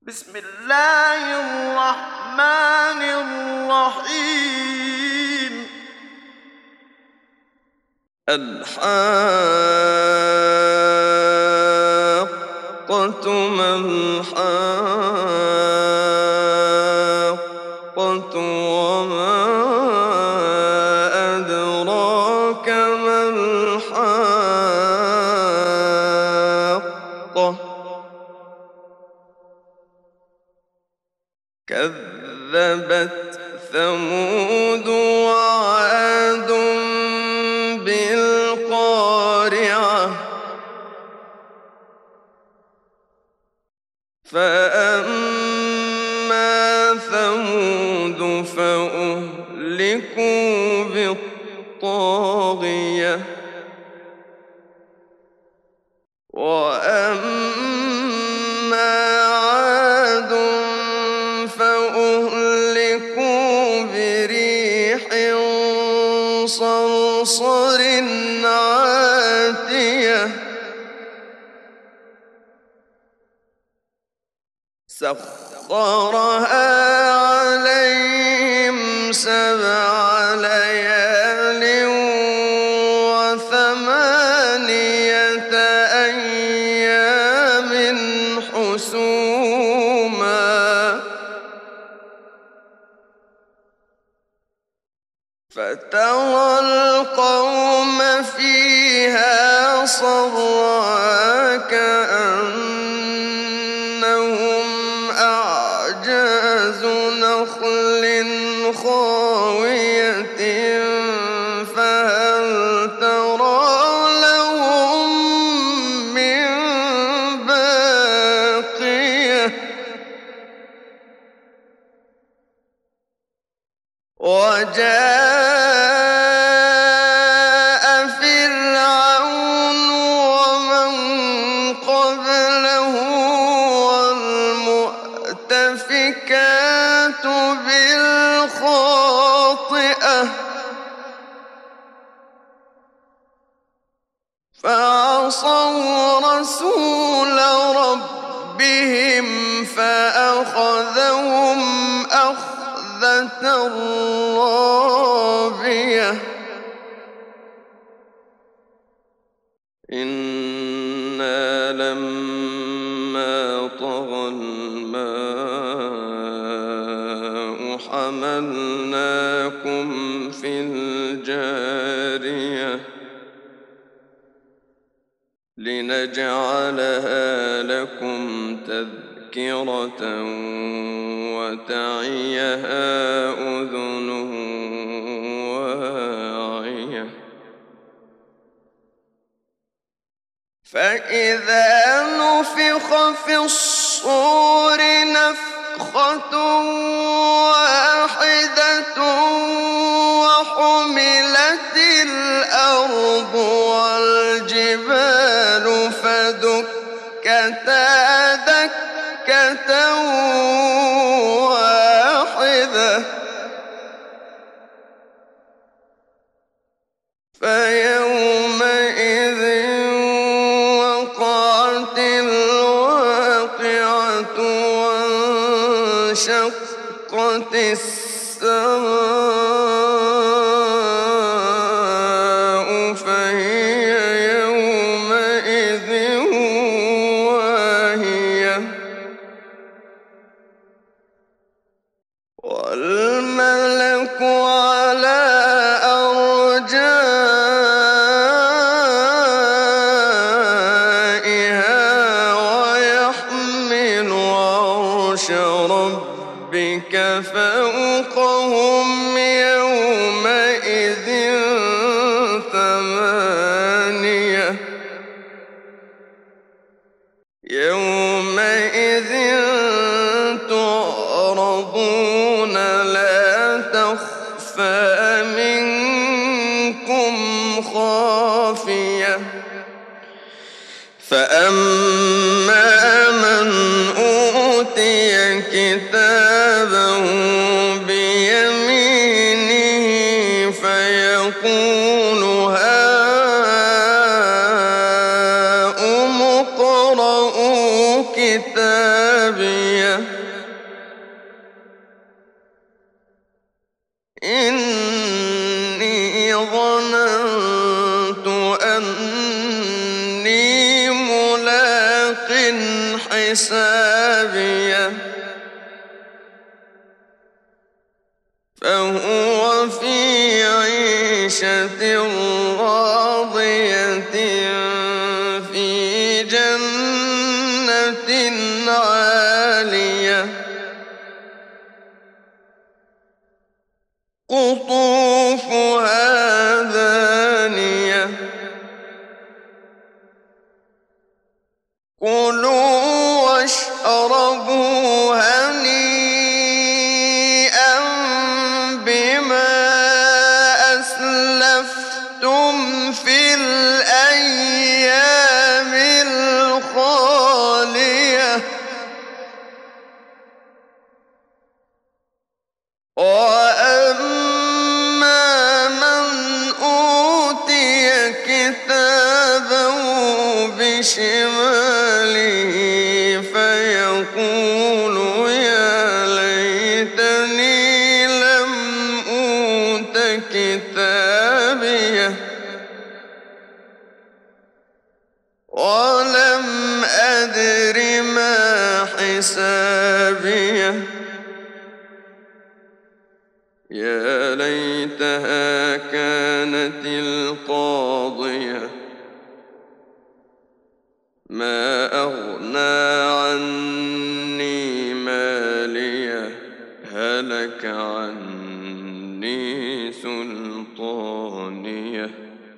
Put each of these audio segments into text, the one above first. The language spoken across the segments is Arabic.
بسم الله الرحمن الرحيم. الحاقة ما الحاقة وما أدراك ما الحاقة كذبت ثمود وعاد بالقارعة فأما ثمود فأهلكوا بالطاغية وأما عاد فأهلكوا بريح صرصر عاتية سخرها عليهم 7 ليال و8 أيام حسوما فترى القوم فيها صرعا كأنهم أعجاز نخل خاوية فهل ترى لهم من باقية وجاء فرعون ومن قبله والمؤتفكات بالخاطئة فعصوا رسول ربهم فأخذهم أخذة رابية إنا لما طغى الماء حملناكم في الجارية لنجعلها لكم تذكرة وتعيها أذن واعية فإذا نفخ في الصور نفخة واحدة وحملت الأرض والجبال فدكتا دكة واحدة فيومئذ وقعت الواقعة وانشقت السماء فهي يومئذ واهية والملك على أرجائها ويحمل عرش ربك فوقهم يومئذ 8 يومئذ تعرضون لا تخفى منكم خافية فأما من أوتي كتابه بيمينه ظننت أني ملاق حسابيه فهو في عيشة راضية في جنة عالية قطوفها دانية كلوا واشربوا هنيئا بما أسلفتم في الأيام الخالية وأما من أوتي كتابه بشماله فيقول يا ليتني لم أوت كتابيه ولم أدر ما حسابيه يا ليتها كانت القاضية ما أغنى عني ماليه هلك عني سلطانيه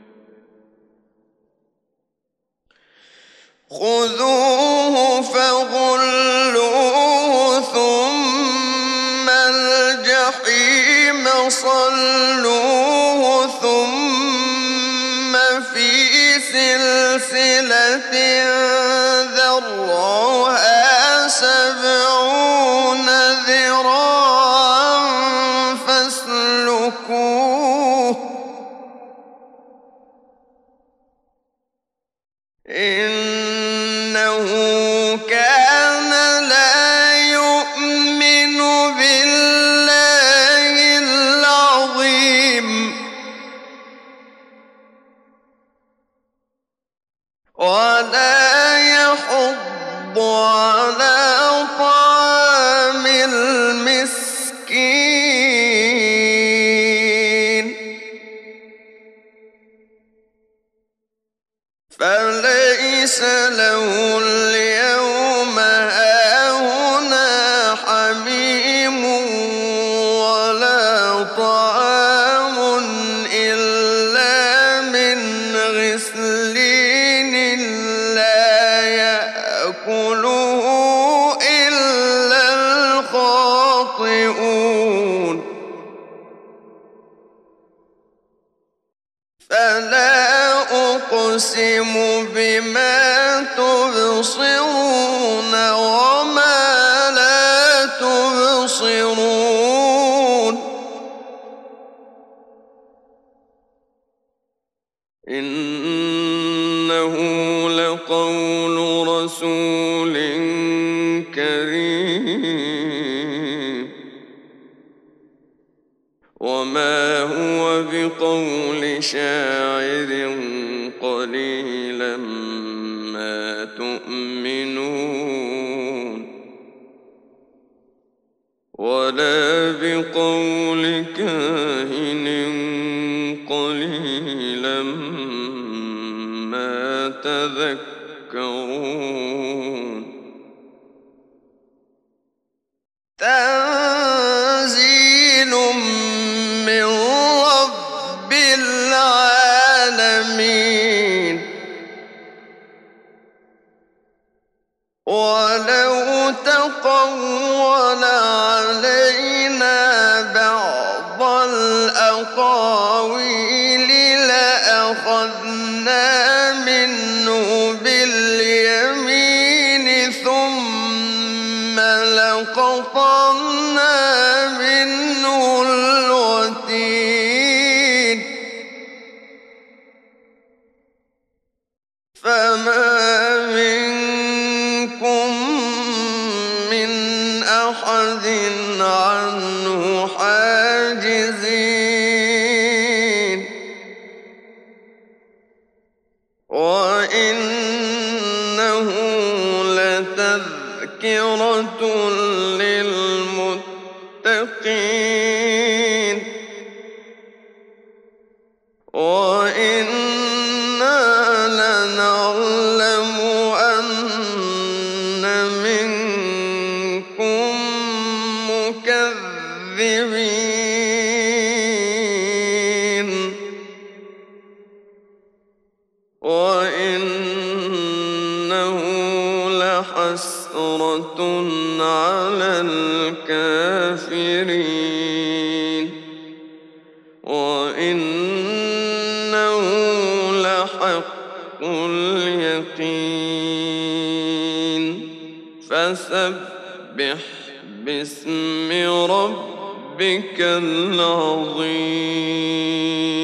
خذوه فغلوه ثم الجحيم صلوه ثم في سلسلة ذرعها 70 ذراعا فاسلكوه إنه كان لا يؤمن بالله العظيم ولا يحض على طعام المسكين فليس له اليوم هاهنا حميم ولا طعام إلا من غسلين لا يأكله إلا الخاطئون فلا أقسم بما تبصرون وما لا تبصرون إنه لقول رسول كريم وما هو بقول شاعر قليلا ما تؤمنون ولا بقول كاهن قليلا ما تذكرون تنزيل من رب العالمين ولو تقول علينا بعض الأقاويل لأخذنا منه باليمين ثم لقطعنا منه الوتين فما منكم من أحد عنه حاجزين للمتقين وإنا لنعلم أن منكم مكذبين وإنه لحسرة على الكافرين وإنه لحق اليقين فسبح باسم ربك العظيم